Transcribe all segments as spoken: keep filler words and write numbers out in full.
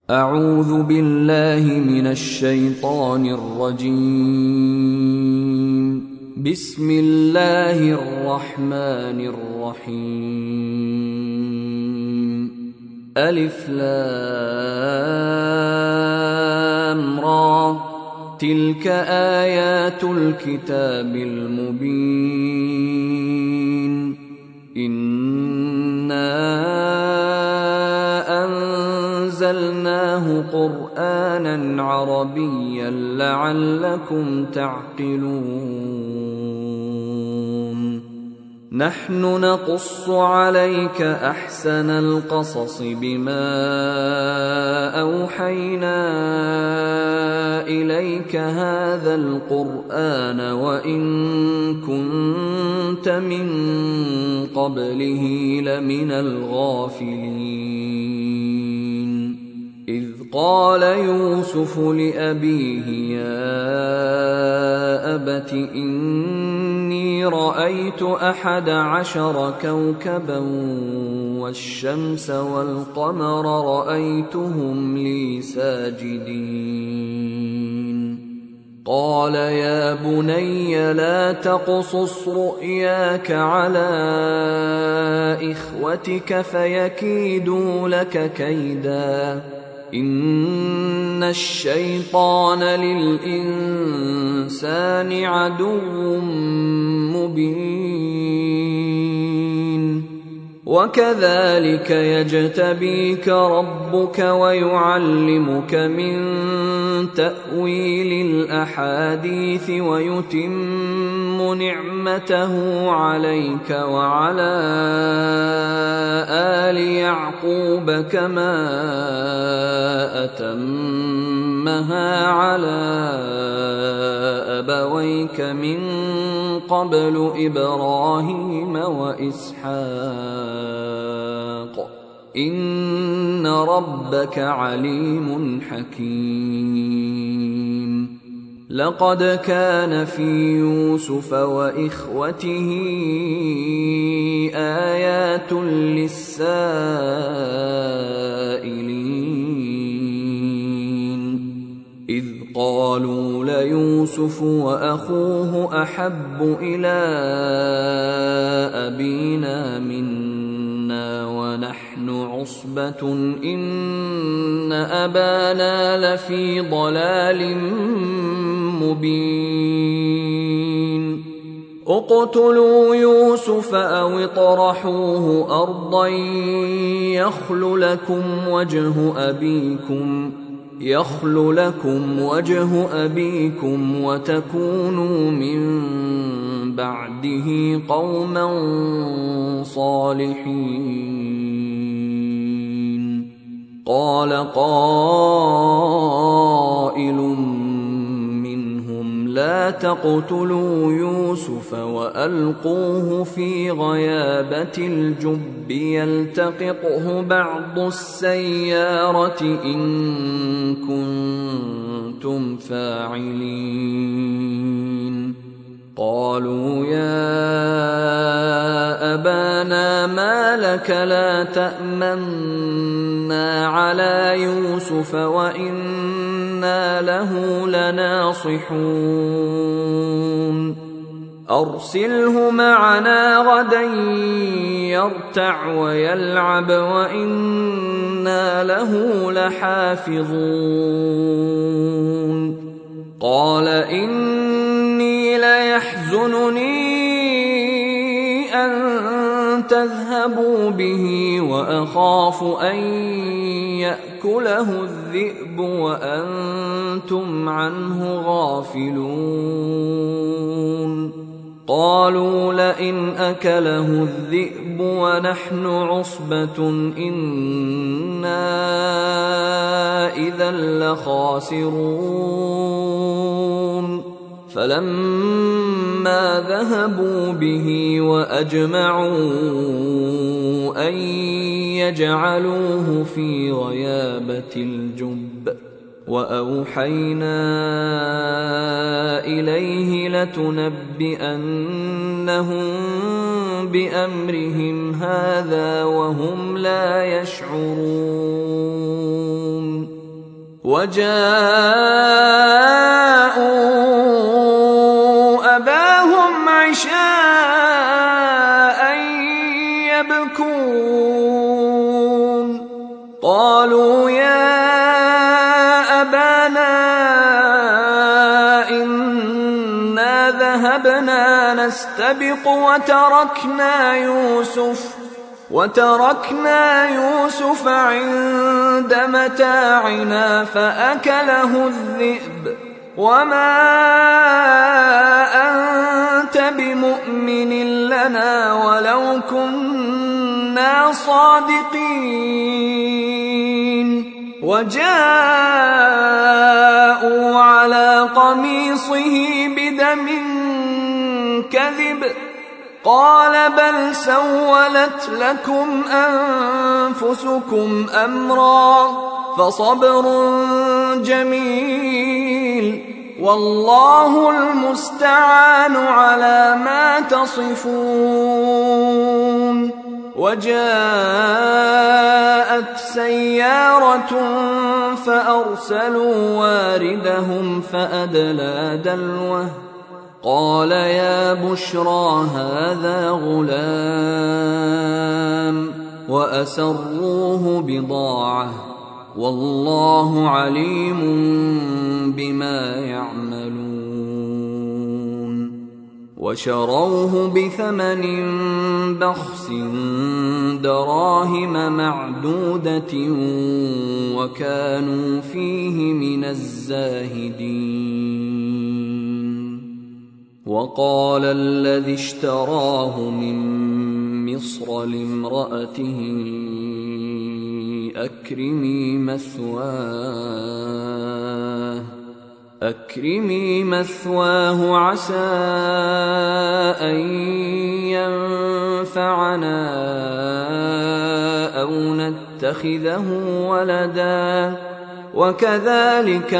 أعوذ بالله من الشيطان الرجيم. بسم الله الرحمن الرحيم. ألف لام را، تلك آيات الكتاب المبين. إنا أنزلناه قرآنا عربيا لعلكم تعقلون. نحن نقص عليك أحسن القصص بما أوحينا إليك هذا القرآن وإن كنت من قبله لمن الغافلين. إذ قال يوسف لأبيه يا أبت إني رأيت أحد عشر كوكبا والشمس والقمر رأيتهم لي ساجدين. قال يا بني لا تقصص رؤياك على إخوتك فيكيدوا لك كيدا، إن الشيطان للإنسان عدو مبين. وكذلك يجتبيك ربك ويعلمك من تأويل الأحاديث ويتم نعمته عليك وعلى آل يعقوب كما أتمها على أبويك من قبل إبراهيم وإسحاق، إن ربك عليم حكيم. لقد كان في يوسف وإخوته آيات للسائلين، إذ قالوا ليوسف وأخوه أحب إلى أبينا منا ونحن عصبة إن أبانا لفي ضلال مبين. اقتلوا يوسف أو اطرحوه أرضا يخل لكم وجه أبيكم يخل لكم وجه أبيكم وتكونوا من بعده قوما صالحين. قال قائل منهم لا تقتلوا يوسف وألقوه في غيابة الجب يلتقطه بعض السيارة إن كنتم فاعلين. قالوا يا أبانا ما لك لا تأمنا على يوسف وإنا له لناصحون. أرسله معنا غدا يرتع ويلعب وإنا له لحافظون. قال إني ليحزنني أن تذهبوا به وأخاف أن يأكله الذئب وأنتم عنه غافلون. قالوا لئن أكله الذئب ونحن عصبة إنا إذا لخاسرون. فلما ذهبوا به وأجمعوا أن يجعلوه في غيابة الجب وأوحينا إليه لتنبئنهم بأمرهم هذا وهم لا يشعرون وجاءوا أباهم عشاء يبكون قالوا يا أبانا إنا ذهبنا نستبق وتركنا يوسف وتركنا يوسف عند متاعنا فأكله الذئب وما أنت بمؤمن لنا ولو كنا صادقين وجاءوا على قميصه بدم كذب قال بل سولت لكم أنفسكم أمرا فصبر جميل والله المستعان على ما تصفون. وجاءت سيارة فأرسلوا واردهم فأدلى دلوه قال يا بشرى هذا غلام وأسروه بضاعة والله عليم بما يعملون. وشروه بثمن بخس دراهم معدودة وكانوا فيه من الزاهدين. وقال الذي اشتراه من مصر لامرأته أكرمي مثواه أكرمي مثواه عسى أن ينفعنا أو نتخذه ولدا وكذلك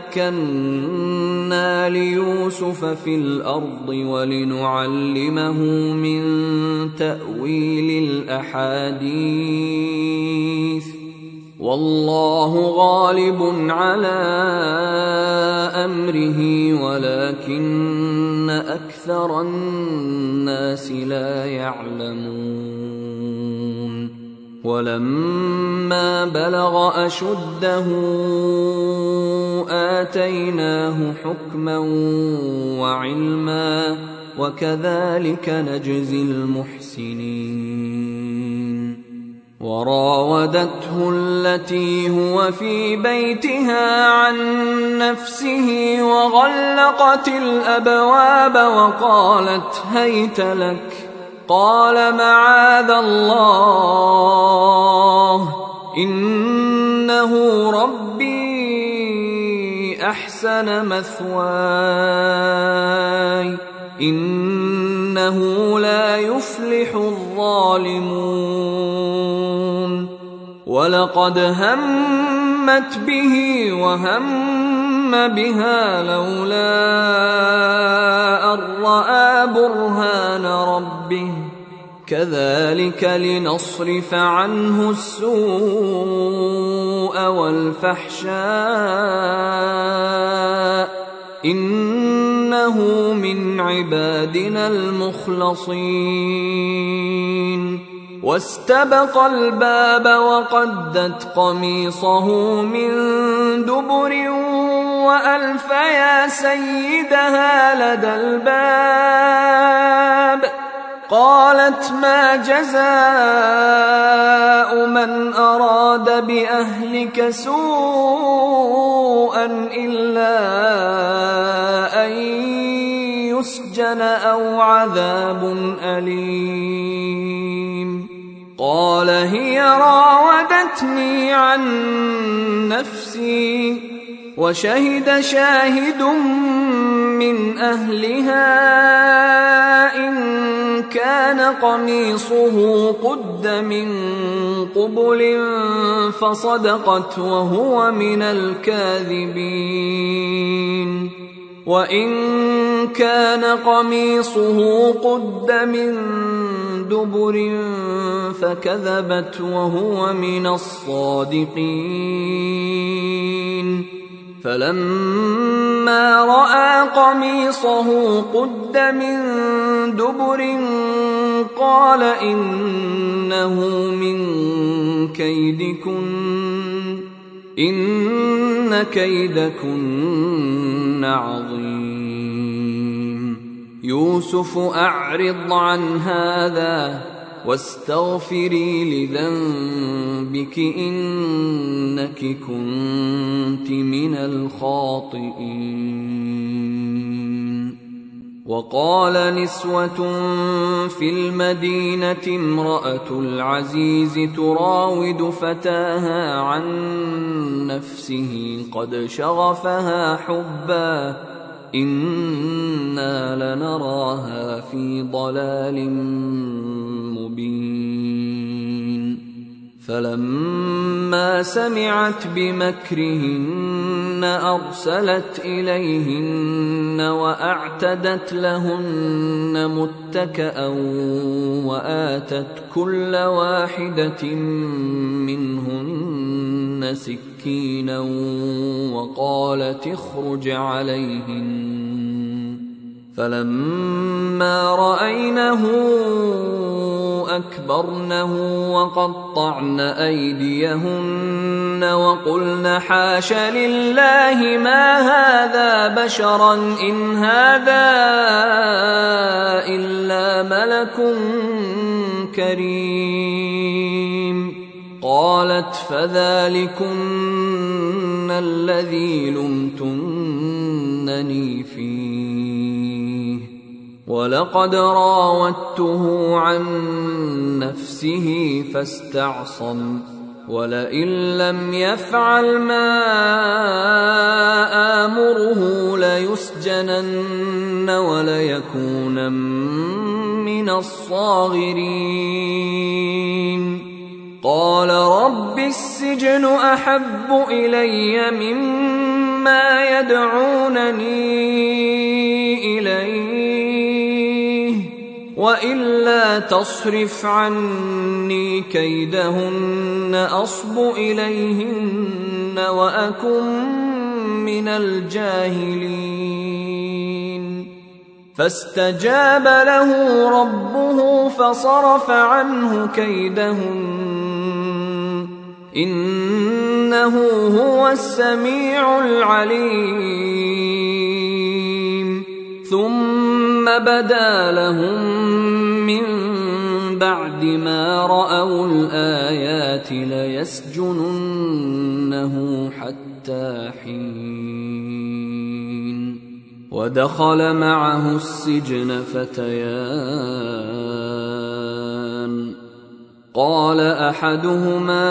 مكنا ليوسف في الأرض ولنعلمه من تأويل الأحاديث والله غالب على أمره ولكن أكثر الناس لا يعلمون. ولما بلغ أشده آتيناه حكما وعلما وكذلك نجزي المحسنين. وراودته التي هو في بيتها عن نفسه وغلقت الأبواب وقالت هيت لك قال معاذ الله إنه ربي أحسن مثواي إنه لا يفلح الظالمون. ولقد همت به وهم بها لولا أن رأى برهان ربه كذلك لنصرف عنه السوء والفحشاء إنه من عبادنا المخلصين. واستبق الباب وقدت قميصه من دبر وألف يا سيدها لدى الباب قالت ما جزاء من أراد بأهلك سوءا إلا أن يسجن أو عذاب أليم. قال هي راودتني عن نفسي وشهد شاهد من أهلها إن كان قميصه قد من قبل فصدقت وهو من الكاذبين وإن كان قميصه قد من دبر فكذبت وهو من الصادقين. فلما رأى قميصه قد من دبر قال إنه من كيدكن إن كيدكن عظيم يوسف أعرض عن هذا واستغفري لذنبك إنك كنت من الخاطئين. وقال نسوة في المدينة امرأة العزيز تراود فتاها عن نفسه قد شغفها حبا إنا لنراها في ضلال مبين. فلما سمعت بمكرهن أرسلت إليهن وأعتدت لهن متكأ وآتت كل واحدة منهن سكينا وقالت اخرج عليهن. فلما رأينه أكبرنه وقطعن أيديهن وقلن حاش لله ما هذا بشرا إن هذا إلا ملك كريم. قالت فذلكن الذي لمتنني فيه ولقد راودته عن نفسه فاستعصم ولئن لم يفعل ما آمره ليسجنن وليكونن من الصاغرين. قال رب السجن أحب إلي مما يدعونني إليه وإلا تصرف عني كيدهن أصب إليهن وأكن من الجاهلين. فاستجاب له ربه فصرف عنه كيدهن إنه هو السميع العليم. ثم بدا لهم من بعد ما رأوا الآيات ليسجننه حتى حين. ودخل معه السجن فتيان قال أحدهما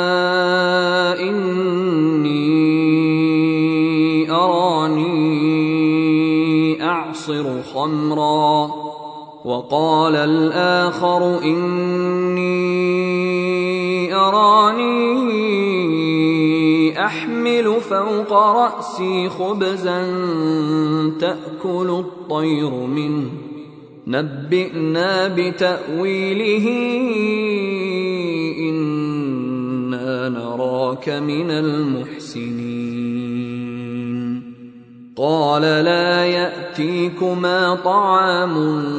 إني أراني أعصر خمرا وقال الآخر إني أراني أحمل فوق رأسي خبزا تأكل الطير منه نبئنا بتأويله إنا نراك من المحسنين. قال لا يأتيكما طعام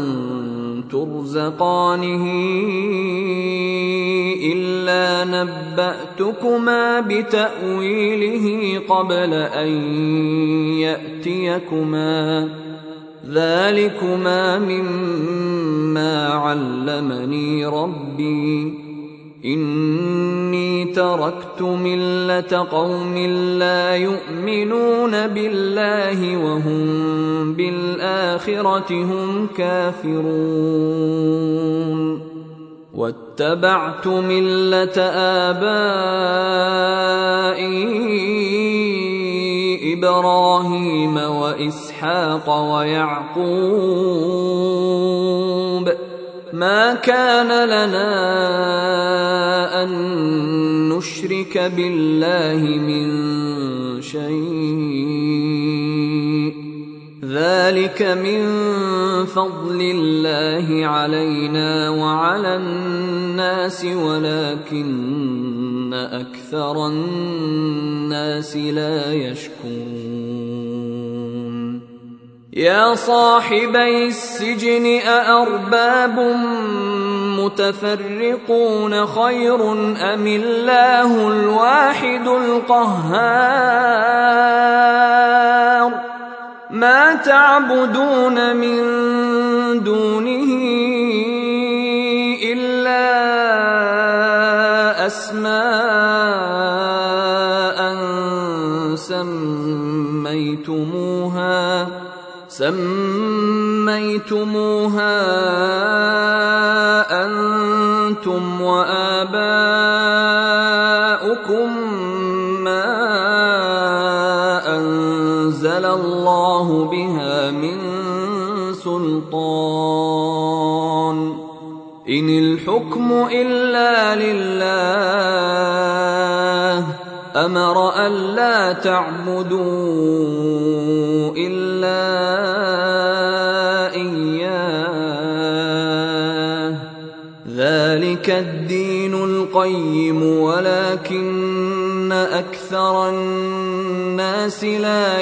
ترزقانه إلا نبأتكما بتأويله قبل أن يأتيكما ذلكما مما علمني ربي إني تركت ملة قوم لا يؤمنون بالله وهم بالآخرة هم كافرون واتبعت ملة آبائي إبراهيم وإسحاق ويعقوب ما كان لنا أن نشرك بالله من شيء ذلك من فضل الله علينا وعلى الناس ولكن أكثر الناس لا يشكرون يا صاحبي السجن أأرباب متفرقون خير أم الله الواحد القهار ما تعبدون من دونه إلا أسماء سميتموها سميتموها أنتم وآباؤكم ما أنزل الله بها من سلطان إن الحكم إلا لله أمر ألا تعبدوا إلا إياه ذلك الدين القيم ولكن أكثر الناس لا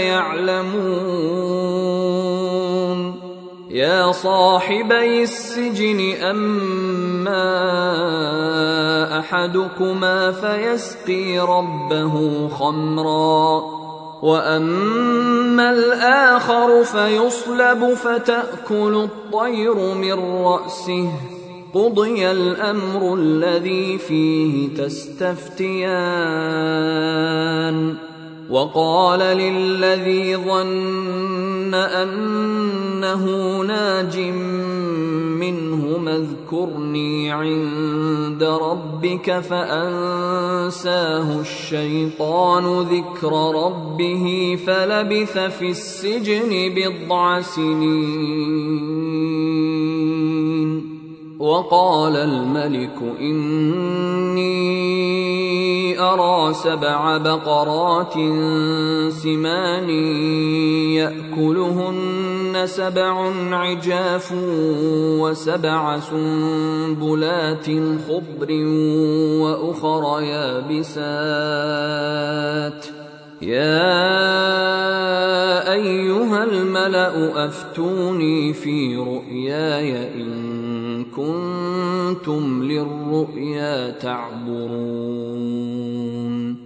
يعلمون يا صاحبي السجن أما أحدكما فيسقي ربه خمرا وأما الآخر فيصلب فتأكل الطير من رأسه قضي الأمر الذي فيه تستفتيان وقال للذي ظن أنه ناج منهما اذكرني عند ربك فأنساه الشيطان ذكر ربه فلبث في السجن بضع سنين وقال الملك إني أرى سبع بقرات سمان يأكلهن سبع عجاف وسبع سنبلات خضر وأخر يابسات يا أيها الملأ أفتوني في رؤياي إن كنتم للرؤيا تعبرون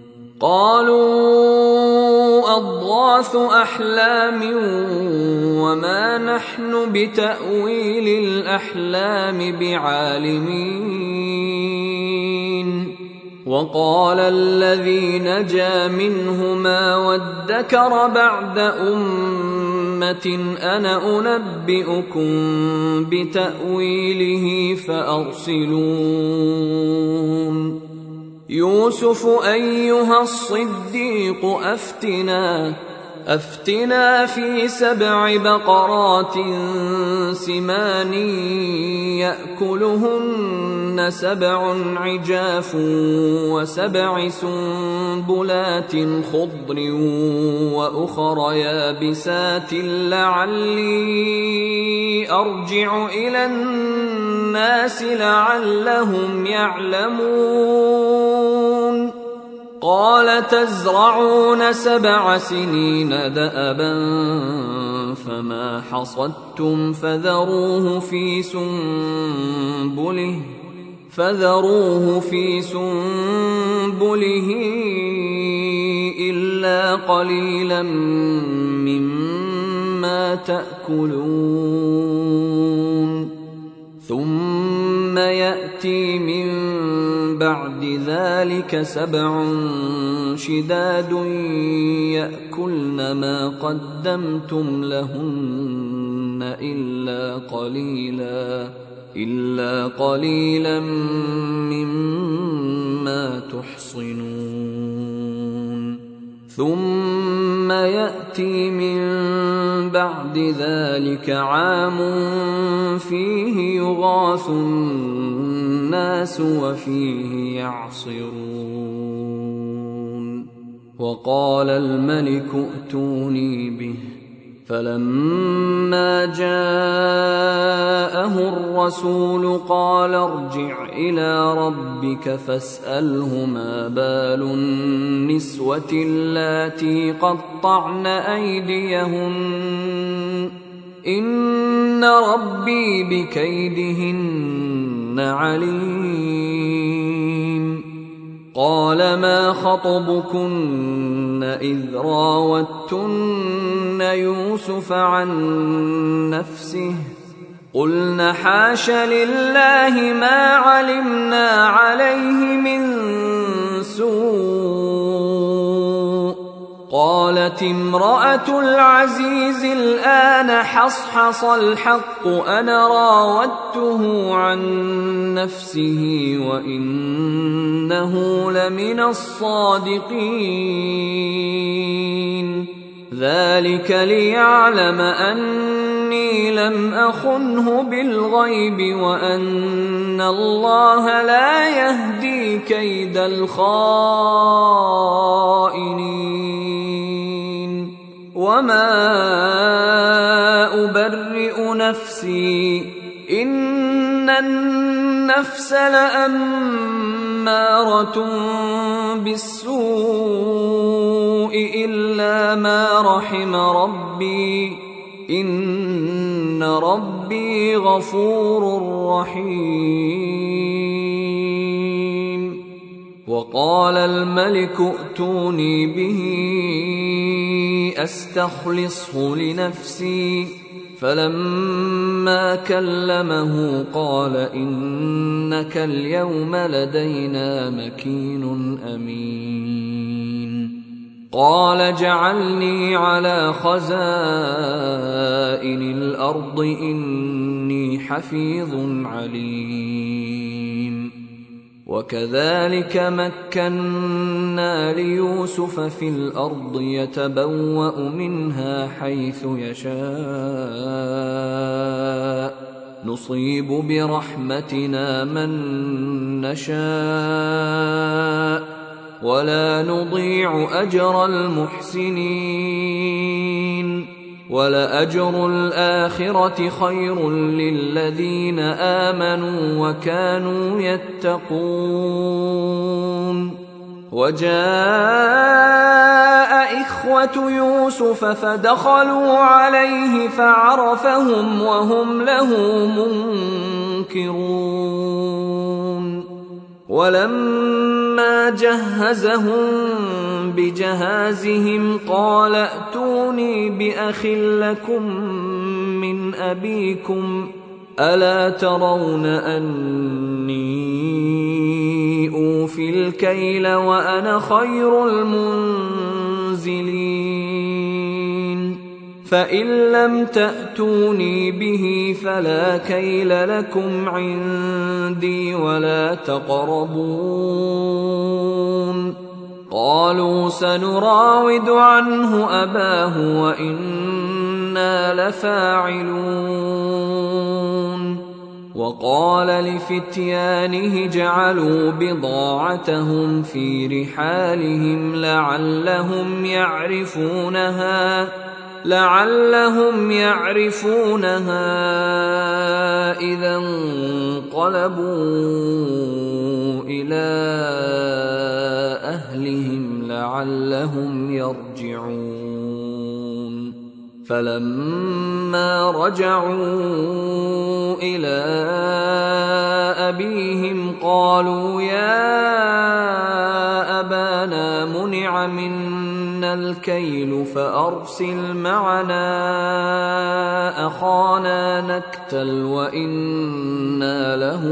قالوا أضغاث أحلام وما نحن بتأويل الأحلام بعالمين وقال الذي نجا منهما وادكر بعد أمة أنا أنبئكم بتأويله فأرسلون يوسف أيها الصديق أفتنا أفتنا في سبع بقرات سمان يأكلهن سبع عجاف وسبع سنبلات خضر وأخر يابسات لعلي أرجع إلى الناس لعلهم يعلمون قال تزرعون سبع سنين دأبا فما حصدتم فذروه في سنبله فذروه في سنبله إلا قليلا مما تأكلون ثم يأتي من بعد ذلك سبع شداد يأكلن ما قدمتم لهن إلا قليلا إلا قليلا مما تحصنون ثم يأتي من بعد ذلك عام فيه يغاث الناس وفيه يعصرون وقال الملك ائتوني به فلما جاءه الرسول قال ارجع إلى ربك فاسأله ما بال النسوة اللاتي قطعن أيديهن إن ربي بكيدهن عليم. قال ما خطبكن إذ راوتن يوسف عن نفسه قلن حاش لله ما علمنا عليه من سوء. قالت امرأة العزيز الآن حصحص الحق أنا راودته عن نفسه وإنه لمن الصادقين. ذلك ليعلم أني لم أخنه بالغيب وأن الله لا يهدي كيد الخائنين. وما أبرئ نفسي إن النفس لأمارة بالسوء إلا ما رحم ربي إن ربي غفور رحيم. وقال الملك ائتوني به أستخلصه لنفسي فلما كلمه قال إنك اليوم لدينا مكين أمين. قال جعلني على خزائن الأرض إني حفيظ عليم. وكذلك مكنا ليوسف في الأرض يتبوأ منها حيث يشاء نصيب برحمتنا من نشاء ولا نضيع أجر المحسنين. ولأجر الآخرة خير للذين آمنوا وكانوا يتقون. وجاء إخوة يوسف فدخلوا عليه فعرفهم وهم له منكرون. ولما جهزهم بجهازهم قال ائتوني بأخ لكم من أبيكم ألا ترون أني أوفي الكيل وأنا خير المنزلين. فإن لم تأتوني به فلا كيل لكم عندي ولا تقربون. قالوا سنراود عنه أباه وإنا لفاعلون. وقال لفتيانه جعلوا بضاعتهم في رحالهم لعلهم يعرفونها لعلهم يعرفونها إذا انقلبوا إلى أهلهم لعلهم يرجعون. فلما رجعوا إلى أبيهم قالوا يا أبانا منع منا الكيل فأرسل معنا أخانا نكتل وإنا له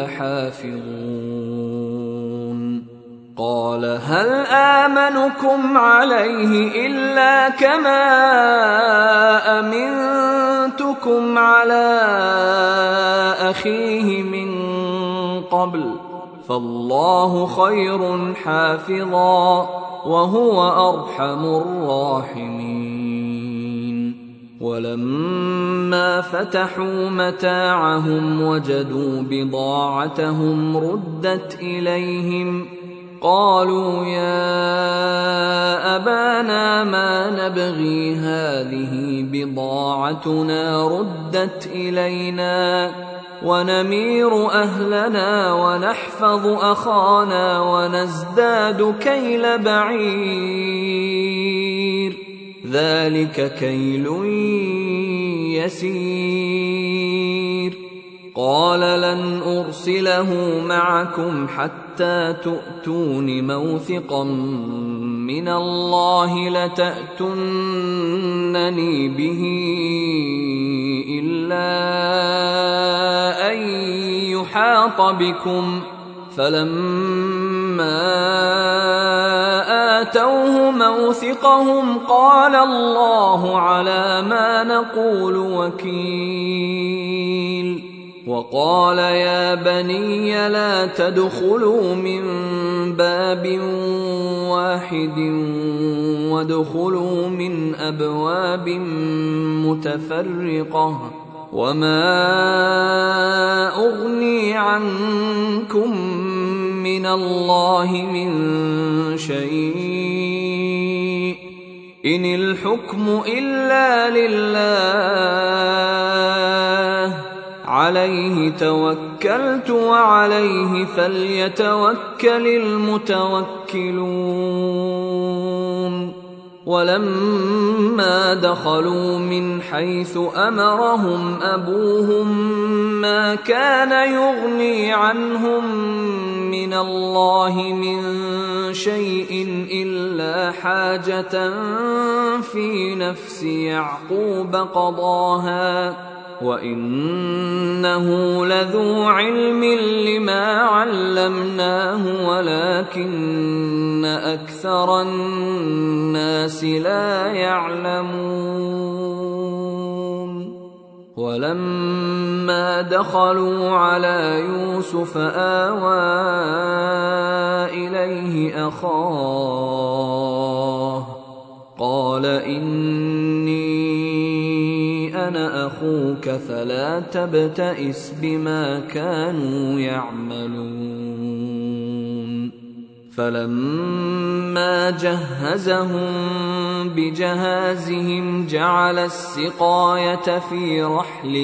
لحافظون. قال هل آمنكم عليه إلا كما أمنتكم على أخيه من قبل فالله خير حافظا وهو أرحم الراحمين. ولما فتحوا متاعهم وجدوا بضاعتهم ردت إليهم قالوا يا أبانا ما نبغي هذه بضاعتنا ردت إلينا ونمير أهلنا ونحفظ أخانا ونزداد كيل بعير ذلك كيل يسير قال لن أرسله معكم حتى تؤتون موثقا من الله لتأتونني به إلا أن يحاط بكم فلما آتوه موثقهم قال الله على ما نقول وكيل وقال يا بني لا تدخلوا من باب واحد وادخلوا من أبواب متفرقة وما أغني عنكم من الله من شيء إن الحكم إلا لله عليه توكلت وعليه فليتوكل المتوكلون ولما دخلوا من حيث أمرهم أبوهم ما كان يغني عنهم من الله من شيء إلا حاجة في نفس يعقوب قضاها وإنه لذو علم لما علمناه ولكن أكثر الناس لا يعلمون ولما دخلوا على يوسف آوى إليه أخاه قال إني أنا أخوك فلا تبتئس بما كانوا يعملون فلما جهزهم بجهازهم جعل السقاية في رحل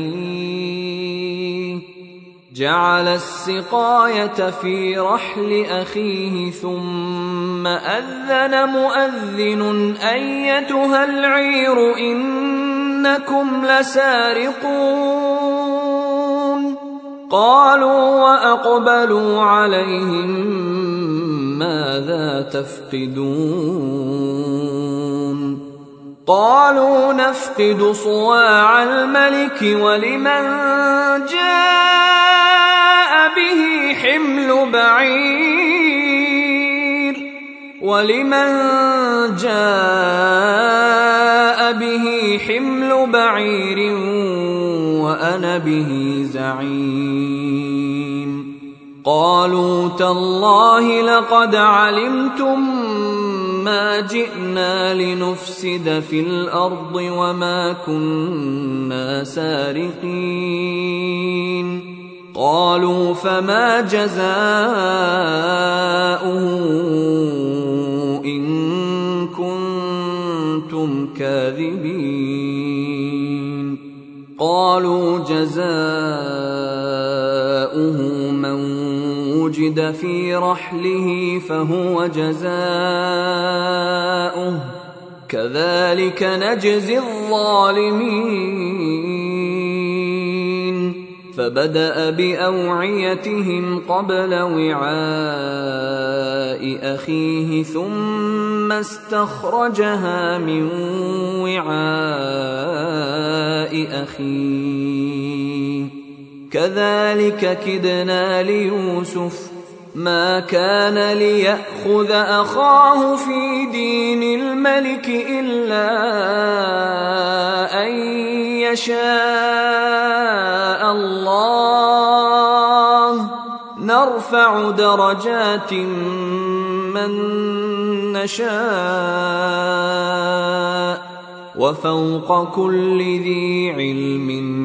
أخيه جعل السقاية في رحل أخيه ثم أذن مؤذن أيتها العير إنكم لسارقون قالوا وأقبلوا عليهم ماذا تفقدون قالوا نفقد صواع الملك ولمن جاء به حمل بعير ولمن جاء به حمل بعير وأنا به زعيم قالوا تالله لقد علمتم ما جئنا لنفسد في الأرض وما كنا سارقين قالوا فما جزاؤه إن كنتم كاذبين قالوا جزاؤه من وجد في رحله فهو جزاؤه كذلك نجزي الظالمين فبدأ بأوعيتهم قبل وعاء أخيه ثم استخرجها من وعاء أخيه كذلك كدنا ليوسف ما كان ليأخذ أخاه في دين الملك إلا أن يشاء الله نرفع درجات من نشاء وفوق كل ذي علم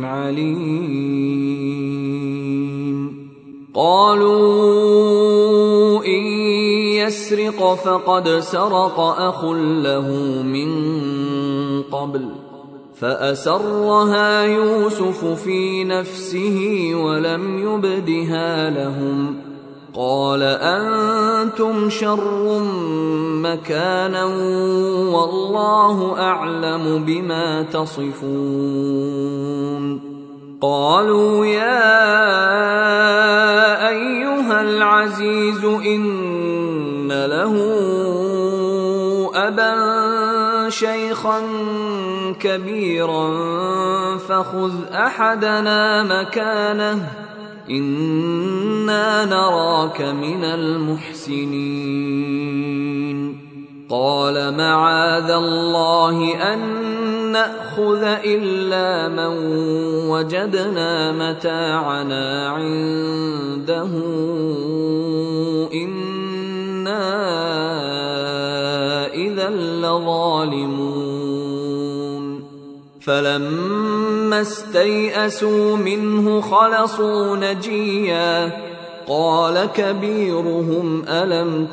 عليم قالوا إن يسرق فقد سرق أخ له من قبل فأسرها يوسف في نفسه ولم يبدها لهم قال أنتم شر مكانا والله أعلم بما تصفون. قالوا يا أيها العزيز إن له أبا شيخا كبيرا فخذ أحدنا مكانه إنا نراك من المحسنين. قال معاذ الله أن نأخذ إلا من وجدنا متاعنا عنده إنا إذا لظالمون. فلما استيئسوا منه خلصوا نجيا قال كبيرهم ألم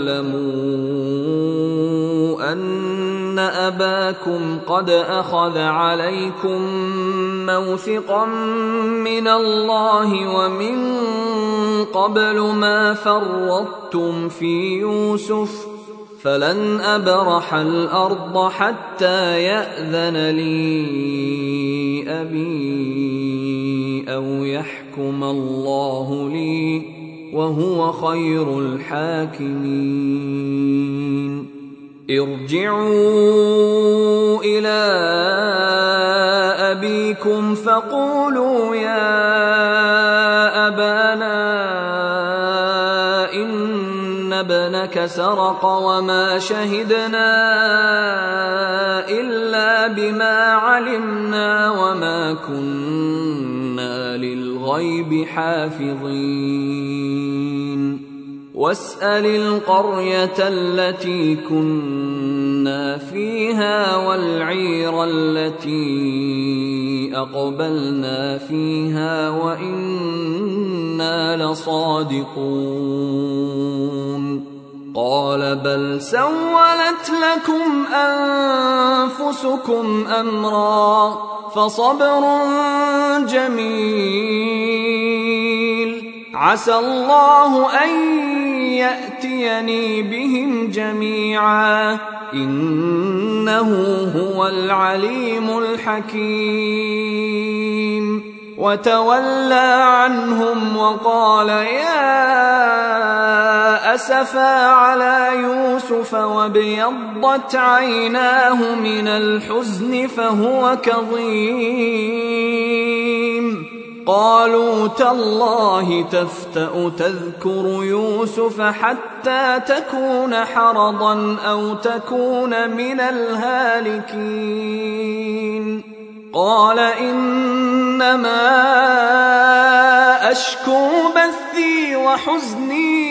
تعلموا أن أباكم قد أخذ عليكم موثقا من الله ومن قبل ما فرطتم في يوسف فلن أبرح الأرض حتى يأذن لي أبي أو يحكم الله لي وهو خير الحاكمين. ارجعوا إلى أبيكم فقولوا يا أبانا إن ابنك سرق وما شهدنا إلا بما علمنا وما كنا للغيب حافظين. واسأل القرية التي كنا فيها والعير التي أقبلنا فيها وإنا لصادقون. قال بل سولت لكم أنفسكم أمرا فصبر جميل عسى الله أن يأتيني بهم جميعا إنه هو العليم الحكيم. وتولى عنهم وقال يا أسفا على يوسف وابيضت عيناه من الحزن فهو كظيم. قالوا تالله تفتأ تذكر يوسف حتى تكون حرضا أو تكون من الهالكين. قال إنما أشكو بثي وحزني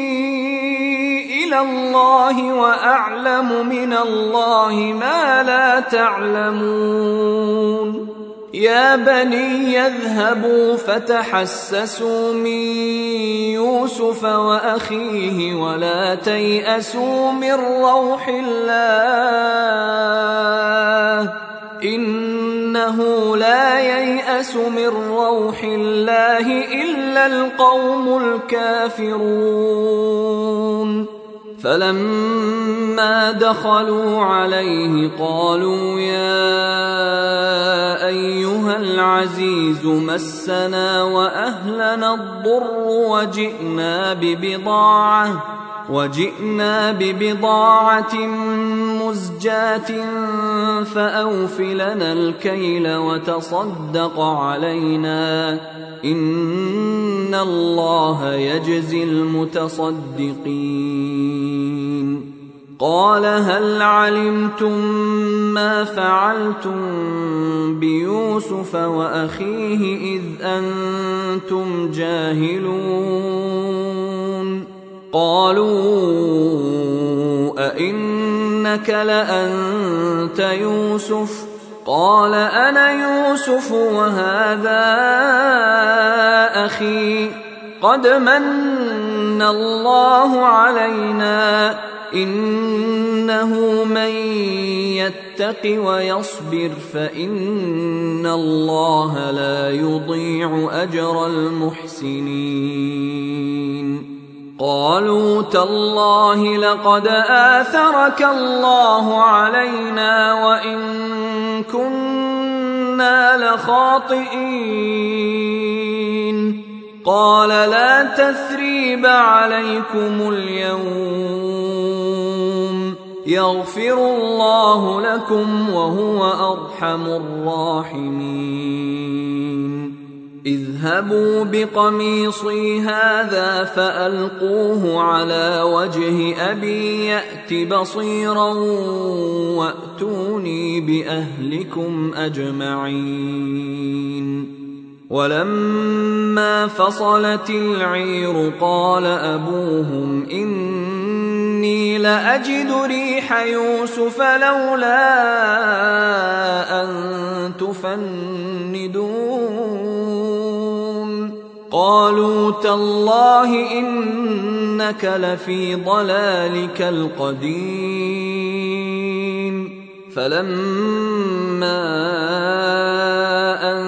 إلى الله وأعلم من الله ما لا تعلمون. يا بني يذهبوا فتحسسوا من يوسف وأخيه ولا تيأسوا من روح الله إنه لا ييأس من روح الله إلا القوم الكافرون. فلما دخلوا عليه قالوا يا أيها العزيز مسنا وأهلنا الضر وجئنا ببضاعة وجئنا ببضاعة مزجاة فأوف لنا الكيل وتصدق علينا إن الله يجزي المتصدقين. قال هل علمتم ما فعلتم بيوسف وأخيه إذ أنتم جاهلون؟ قالوا أئنك لأنت يوسف؟ قال أنا يوسف وهذا أخي قد من الله علينا إنه من يتق ويصبر فإن الله لا يضيع أجر المحسنين قالوا تالله لقد آثرك الله علينا وإن كنا لخاطئين قال لا تثريب عليكم اليوم يغفر الله لكم وهو أرحم الراحمين اذهبوا بقميصي هذا فألقوه على وجه أبي يأت بصيرا وأتوني بأهلكم أجمعين ولما فصلت العير قال أبوهم إني لأجد ريح يوسف لولا أن تفندون قالوا تالله إنك لفي ضلالك القديم فلما أن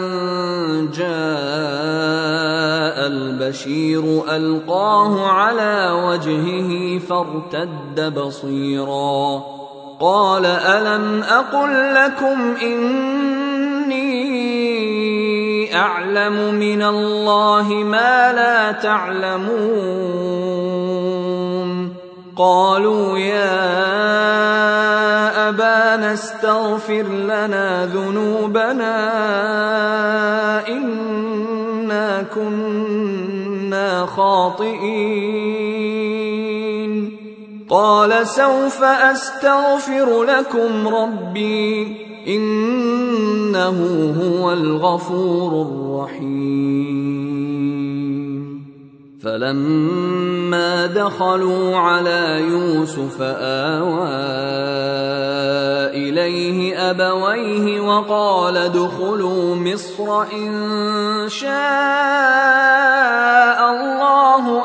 جاء البشير ألقاه على وجهه فارتد بصيرا قال ألم أقل لكم إني أعلم من الله ما لا تعلمون قالوا يا أبانا استغفر لنا ذنوبنا إنا كنا خاطئين قال سوف أستغفر لكم ربي إنه هو الغفور الرحيم فلما دخلوا على يوسف آوى إليه أبويه وقال ادخلوا مصر إن شاء الله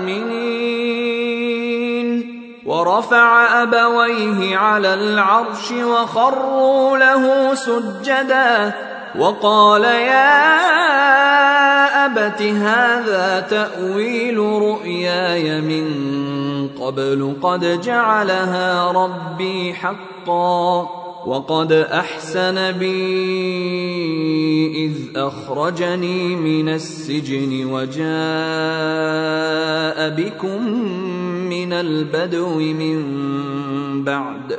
آمنين ورفع أبويه على العرش وخروا له سجدا وقال يا أبت هذا تأويل رؤياي من قبل قد جعلها ربي حقا وقد أحسن بي إذ أخرجني من السجن وجاء بكم من البدو من بعد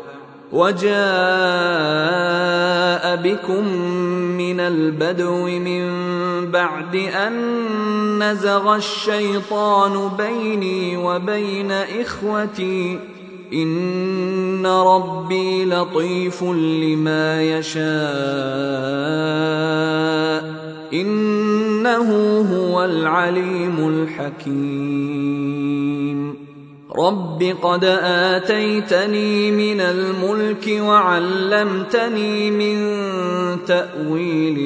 وجاء بكم من البدو من بعد أن نزغ الشيطان بيني وبين إخوتي إن ربي لطيف لما يشاء إنه هو العليم الحكيم رب قد آتيتني من الملك وعلمتني من تأويل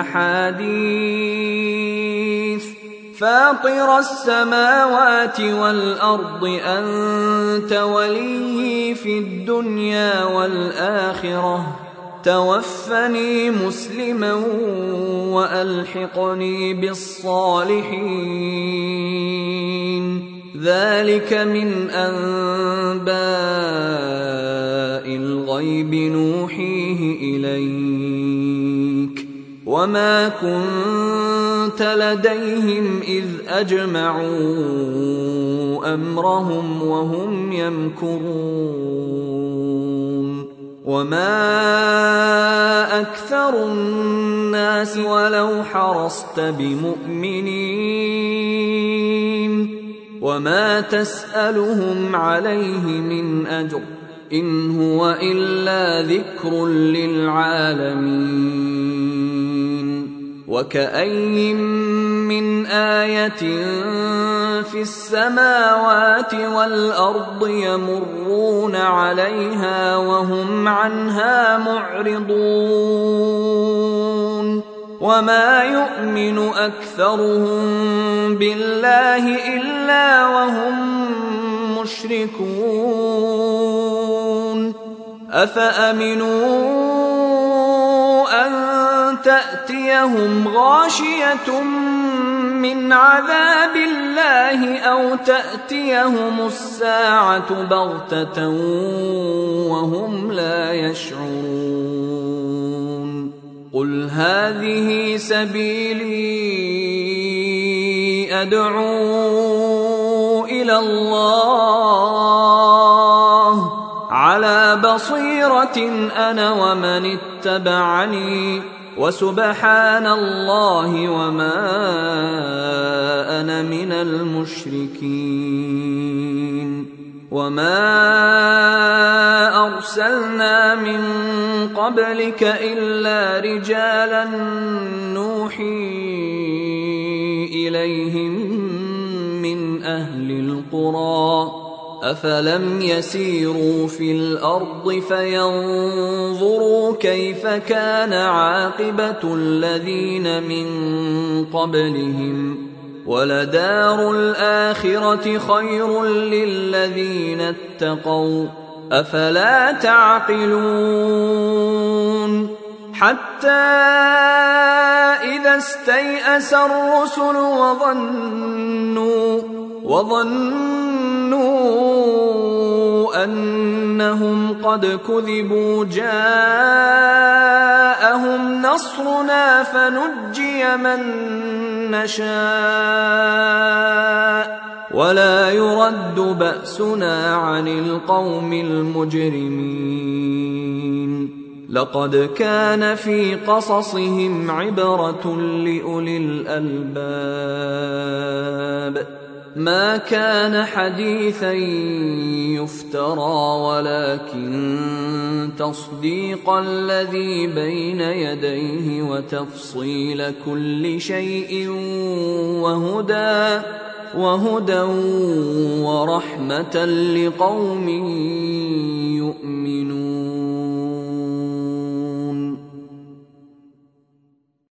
الأحاديث فاطر السماوات والأرض أنت ولي في الدنيا والآخرة توفني مسلما وألحقني بالصالحين ذلك من أنباء الغيب نوحيه إليك وما كنت لديهم إذ أجمعوا أمرهم وهم يمكرون وما أكثر الناس ولو حرصت بمؤمنين وما تسألهم عليه من أجر إن هو إلا ذكر للعالمين وكأي من آية في السماوات والأرض يمرون عليها وهم عنها معرضون وما يؤمن أكثرهم بالله إلا وهم مشركون أفأمنوا أن تأتيهم غاشية من عذاب الله أو تأتيهم الساعة بغتة وهم لا يشعرون قل هذه سبيلي أدعو إلى الله على بصيرة أنا ومن اتبعني وسبحان الله وما أنا من المشركين وما أرسلنا من قبلك إلا رجالا نوحي إليهم من أهل القرى أفلم يسيروا في الأرض فينظروا كيف كان عاقبة الذين من قبلهم ولدار الآخرة خير للذين اتقوا أفلا تعقلون حتى إذا استيأس الرسل وظنوا وظنوا أنهم قد كذبوا جاءهم نصرنا فنجي من نشاء ولا يرد بأسنا عن القوم المجرمين لقد كان في قصصهم عبرة لأولي الألباب ما كان حديثا يفترى ولكن تصديق الذي بين يديه وتفصيل كل شيء وهدى وهدى ورحمة لقوم يؤمنون